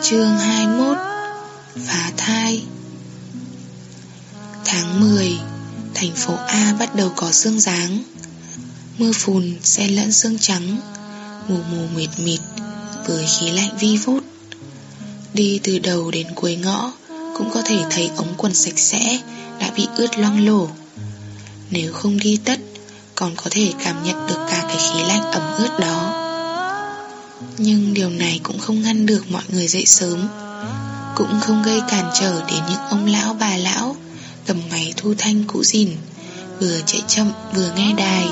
Chương 21. Phá thai. Tháng 10, thành phố A bắt đầu có sương giáng. Mưa phùn xen lẫn sương trắng, mù mù mịt mịt với khí lạnh vi vút. Đi từ đầu đến cuối ngõ cũng có thể thấy ống quần sạch sẽ đã bị ướt loang lổ. Nếu không đi tất, còn có thể cảm nhận được cả cái khí lạnh ẩm ướt đó. Nhưng điều này cũng không ngăn được mọi người dậy sớm, cũng không gây cản trở đến những ông lão bà lão cầm máy thu thanh cũ rỉn, vừa chạy chậm vừa nghe đài.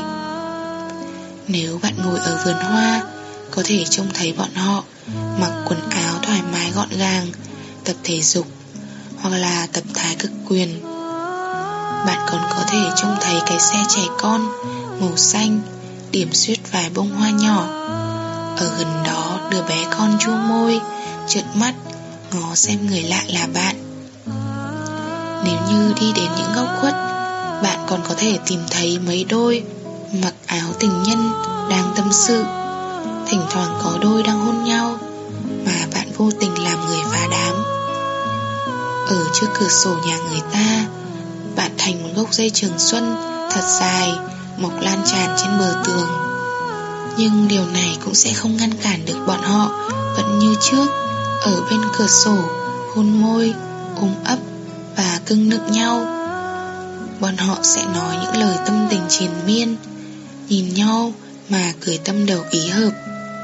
Nếu bạn ngồi ở vườn hoa, có thể trông thấy bọn họ mặc quần áo thoải mái gọn gàng, tập thể dục hoặc là tập thái cực quyền. Bạn còn có thể trông thấy cái xe trẻ con màu xanh điểm xuyết vài bông hoa nhỏ. Ở gần đó đứa bé con chu môi, trợn mắt, ngó xem người lạ là bạn. Nếu như đi đến những góc khuất, bạn còn có thể tìm thấy mấy đôi mặc áo tình nhân đang tâm sự. Thỉnh thoảng có đôi đang hôn nhau, mà bạn vô tình làm người phá đám. Ở trước cửa sổ nhà người ta, bạn thành một gốc dây trường xuân thật dài mọc lan tràn trên bờ tường. Nhưng điều này cũng sẽ không ngăn cản được bọn họ vẫn như trước, ở bên cửa sổ hôn môi, ôm ấp và cưng nựng nhau. Bọn họ sẽ nói những lời tâm tình triền miên, nhìn nhau mà cười tâm đầu ý hợp.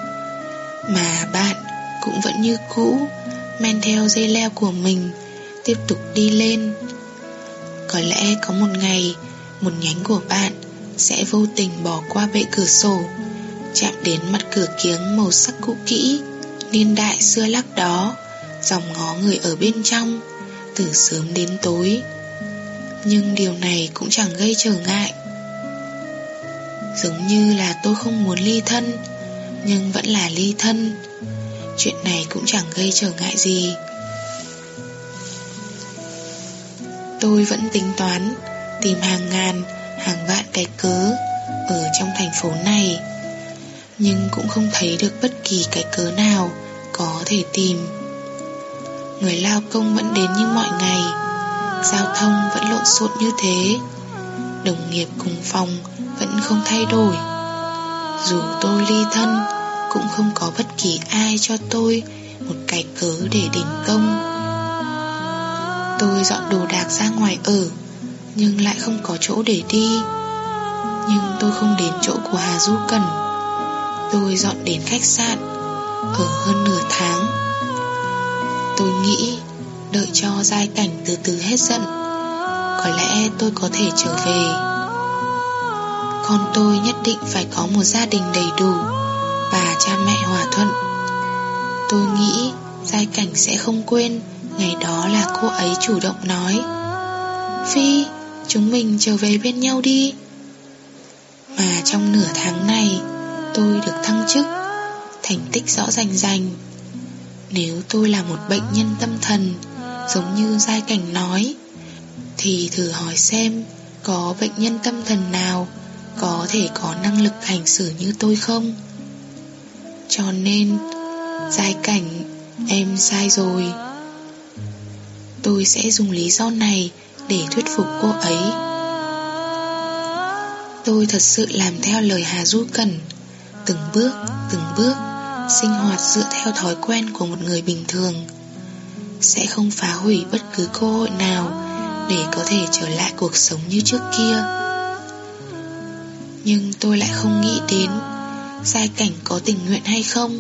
Mà bạn cũng vẫn như cũ, men theo dây leo của mình, tiếp tục đi lên. Có lẽ có một ngày, một nhánh của bạn sẽ vô tình bỏ qua bệ cửa sổ, chạm đến mặt cửa kiếng màu sắc cũ kỹ, niên đại xưa lắc đó, dòng ngó người ở bên trong, từ sớm đến tối. Nhưng điều này cũng chẳng gây trở ngại. Giống như là tôi không muốn ly thân, nhưng vẫn là ly thân. Chuyện này cũng chẳng gây trở ngại gì. Tôi vẫn tính toán tìm hàng ngàn, hàng vạn cái cớ ở trong thành phố này, nhưng cũng không thấy được bất kỳ cái cớ nào có thể tìm. Người lao công vẫn đến như mọi ngày, giao thông vẫn lộn xộn như thế, đồng nghiệp cùng phòng vẫn không thay đổi. Dù tôi ly thân, cũng không có bất kỳ ai cho tôi một cái cớ để đình công. Tôi dọn đồ đạc ra ngoài ở, nhưng lại không có chỗ để đi. Nhưng tôi không đến chỗ của Hà Du Cần. Tôi dọn đến khách sạn, ở hơn nửa tháng. Tôi nghĩ đợi cho giai cảnh từ từ hết giận, có lẽ tôi có thể trở về. Con tôi nhất định phải có một gia đình đầy đủ và cha mẹ hòa thuận. Tôi nghĩ giai cảnh sẽ không quên ngày đó là cô ấy chủ động nói: Phi, chúng mình trở về bên nhau đi. Mà trong nửa tháng này, tôi được thăng chức, thành tích rõ rành rành. Nếu tôi là một bệnh nhân tâm thần, giống như giai cảnh nói, thì thử hỏi xem có bệnh nhân tâm thần nào có thể có năng lực hành xử như tôi không? Cho nên, giai cảnh, em sai rồi. Tôi sẽ dùng lý do này để thuyết phục cô ấy. Tôi thật sự làm theo lời Hà Du Cần, từng bước sinh hoạt dựa theo thói quen của một người bình thường, sẽ không phá hủy bất cứ cơ hội nào để có thể trở lại cuộc sống như trước kia. Nhưng tôi lại không nghĩ đến giai cảnh có tình nguyện hay không.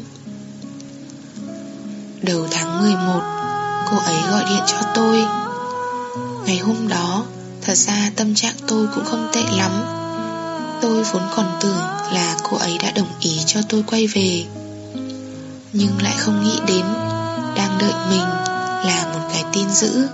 Đầu tháng 11, cô ấy gọi điện cho tôi. Ngày hôm đó, thật ra tâm trạng tôi cũng không tệ lắm. Tôi vốn còn tưởng là cô ấy đã đồng ý cho tôi quay về, nhưng lại không nghĩ đến đang đợi mình là một cái tin dữ.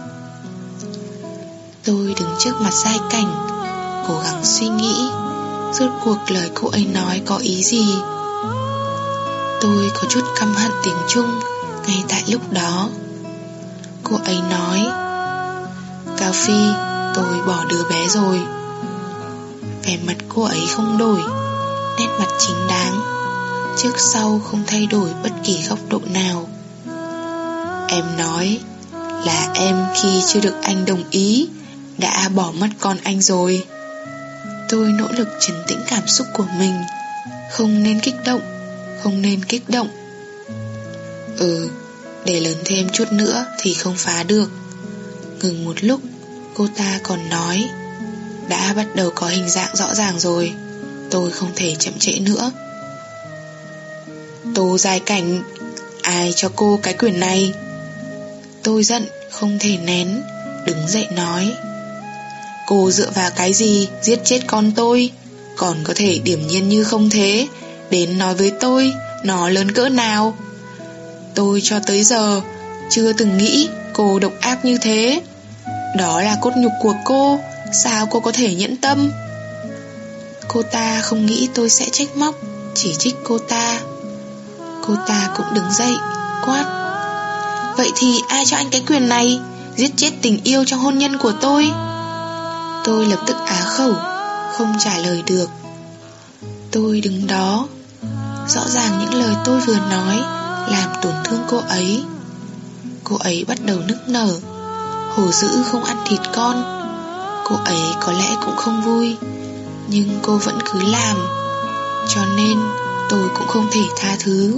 Tôi đứng trước mặt giai cảnh, cố gắng suy nghĩ rốt cuộc lời cô ấy nói có ý gì. Tôi có chút căm hận tiếng Trung ngay tại lúc đó. Cô ấy nói: Cao Phi, tôi bỏ đứa bé rồi. Vẻ mặt cô ấy không đổi, nét mặt chính đáng, trước sau không thay đổi bất kỳ góc độ nào. Em nói là em khi chưa được anh đồng ý đã bỏ mất con anh rồi. Tôi nỗ lực trấn tĩnh cảm xúc của mình. Không nên kích động, không nên kích động. Để lớn thêm chút nữa thì không phá được. Ngừng một lúc, cô ta còn nói, đã bắt đầu có hình dạng rõ ràng rồi, tôi không thể chậm trễ nữa. Tô Giai Cảnh, ai cho cô cái quyền này? Tôi giận không thể nén, đứng dậy nói, cô dựa vào cái gì giết chết con tôi? Còn có thể điềm nhiên như không thế đến nói với tôi nó lớn cỡ nào? Tôi cho tới giờ chưa từng nghĩ cô độc ác như thế. Đó là cốt nhục của cô, sao cô có thể nhẫn tâm? Cô ta không nghĩ tôi sẽ trách móc, chỉ trích cô ta. Cô ta cũng đứng dậy, quát, vậy thì ai cho anh cái quyền này, giết chết tình yêu trong hôn nhân của tôi? Tôi lập tức á khẩu, không trả lời được. Tôi đứng đó. Rõ ràng những lời tôi vừa nói làm tổn thương cô ấy. Cô ấy bắt đầu nức nở. Hổ dữ không ăn thịt con. Cô ấy có lẽ cũng không vui, nhưng cô vẫn cứ làm. Cho nên tôi cũng không thể tha thứ.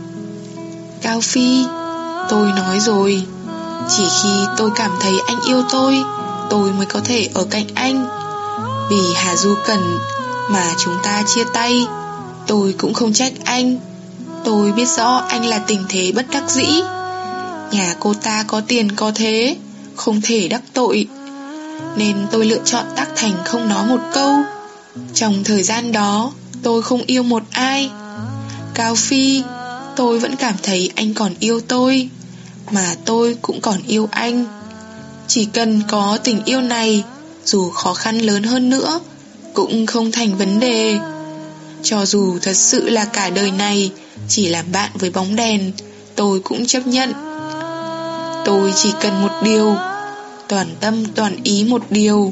Cao Phi, tôi nói rồi, chỉ khi tôi cảm thấy anh yêu tôi mới có thể ở cạnh anh. Vì Hà Du Cẩn mà chúng ta chia tay, tôi cũng không trách anh. Tôi biết rõ anh là tình thế bất đắc dĩ. Nhà cô ta có tiền có thế, không thể đắc tội, nên tôi lựa chọn tác thành không nói một câu. Trong thời gian đó tôi không yêu một ai. Cao Phi, tôi vẫn cảm thấy anh còn yêu tôi, mà tôi cũng còn yêu anh. Chỉ cần có tình yêu này, dù khó khăn lớn hơn nữa cũng không thành vấn đề. Cho dù thật sự là cả đời này chỉ làm bạn với bóng đèn, tôi cũng chấp nhận. Tôi chỉ cần một điều, toàn tâm toàn ý một điều.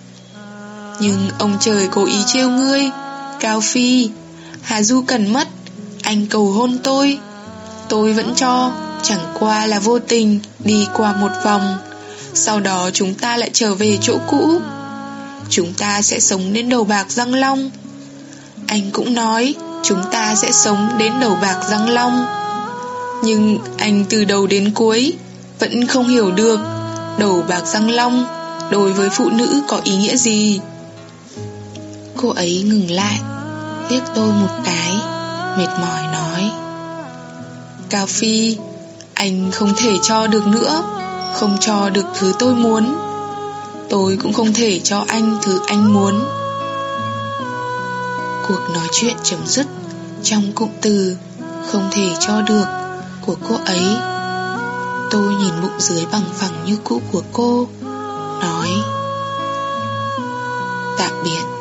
Nhưng ông trời cố ý trêu ngươi, Cao Phi. Hà Du Cẩn mất, anh cầu hôn tôi vẫn cho chẳng qua là vô tình đi qua một vòng. Sau đó chúng ta lại trở về chỗ cũ. Chúng ta sẽ sống đến đầu bạc răng long. Anh cũng nói chúng ta sẽ sống đến đầu bạc răng long. Nhưng anh từ đầu đến cuối vẫn không hiểu được đầu bạc răng long đối với phụ nữ có ý nghĩa gì. Cô ấy ngừng lại, liếc tôi một cái, mệt mỏi nói, Cao Phi, anh không thể cho được nữa, không cho được thứ tôi muốn. Tôi cũng không thể cho anh thứ anh muốn. Cuộc nói chuyện chấm dứt trong cụm từ không thể cho được của cô ấy. Tôi nhìn bụng dưới bằng phẳng như cũ của cô, nói tạm biệt.